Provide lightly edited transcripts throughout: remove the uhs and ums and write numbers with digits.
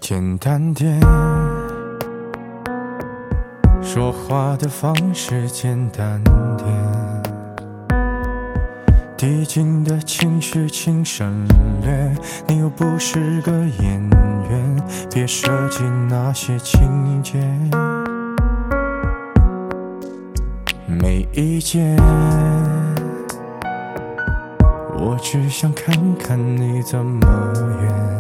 简单点，说话的方式简单点，递进的情绪请省略，你又不是个演员，别设计那些情节。没意见，我只想看看你怎么演。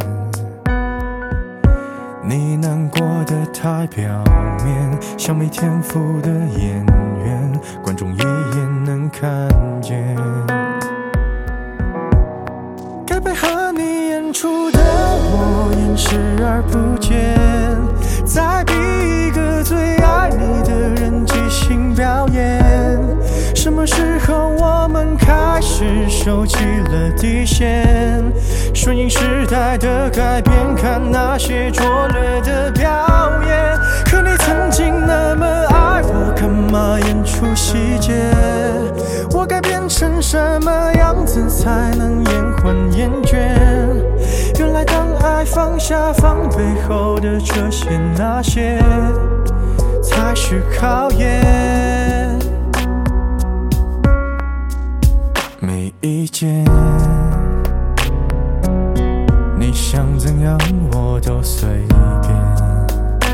你难过的太表面，像没天赋的演员，观众一眼能看见。该配合你演出的我演视而不见，再逼一个最爱你的人即兴表演。什么时候我们开始收起了底线？顺应时代的改变，看那些拙劣的表演。可你曾经那么爱我，干嘛演出细节？我该变成什么样子才能延缓厌倦？原来当爱放下防备后的这些那些，才是考验。没意见，你想怎样我都随便。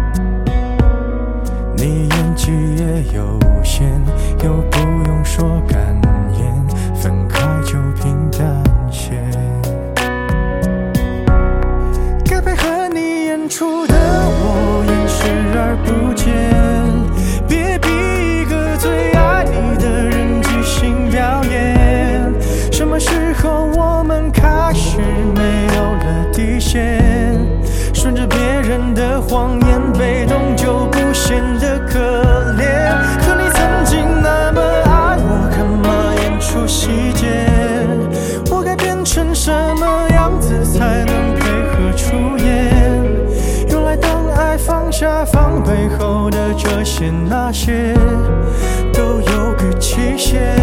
你演技也有限，又不用说感言，分开就平淡些。该配合你演出的我演视而不见，别逼一个最爱你的人即兴表演。什么时候我们开始没有了底线？顺着别人的谎言，被动就不显得可怜。可你曾经那么爱我，干嘛演出细节？我该变成什么样子才能配合出演？原来当爱放下防备后的这些那些，都有个期限。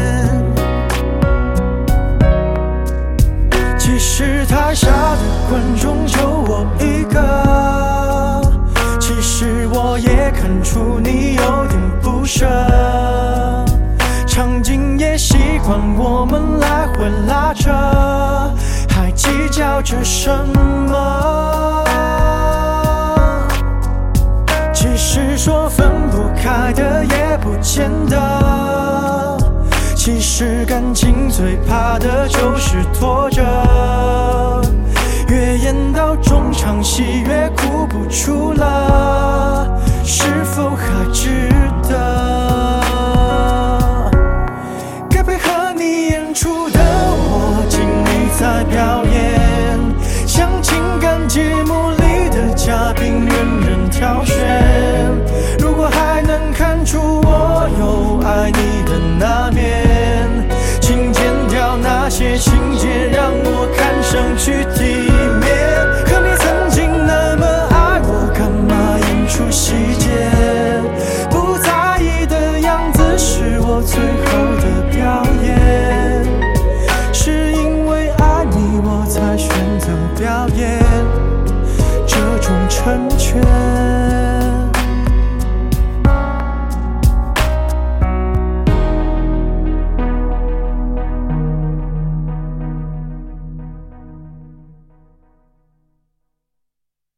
即使台下的观众就我一个，其实我也看出你有点不舍，场景也习惯我们来回拉扯，还计较着什么？其实说分不开的也不见得，其实感情最怕的就是拖着，越演到中场戏越哭不出了，是否还值得？该配合你演出的我尽力在表演，像情感节目里的嘉宾任人挑选。如果还能看出我有爱你的那面，请剪掉那些情节，让我看上去体面。可你曾经那么爱我，干嘛演出细节？不在意的样子是我最后的表演，是因为爱你我才选择表演这种成全。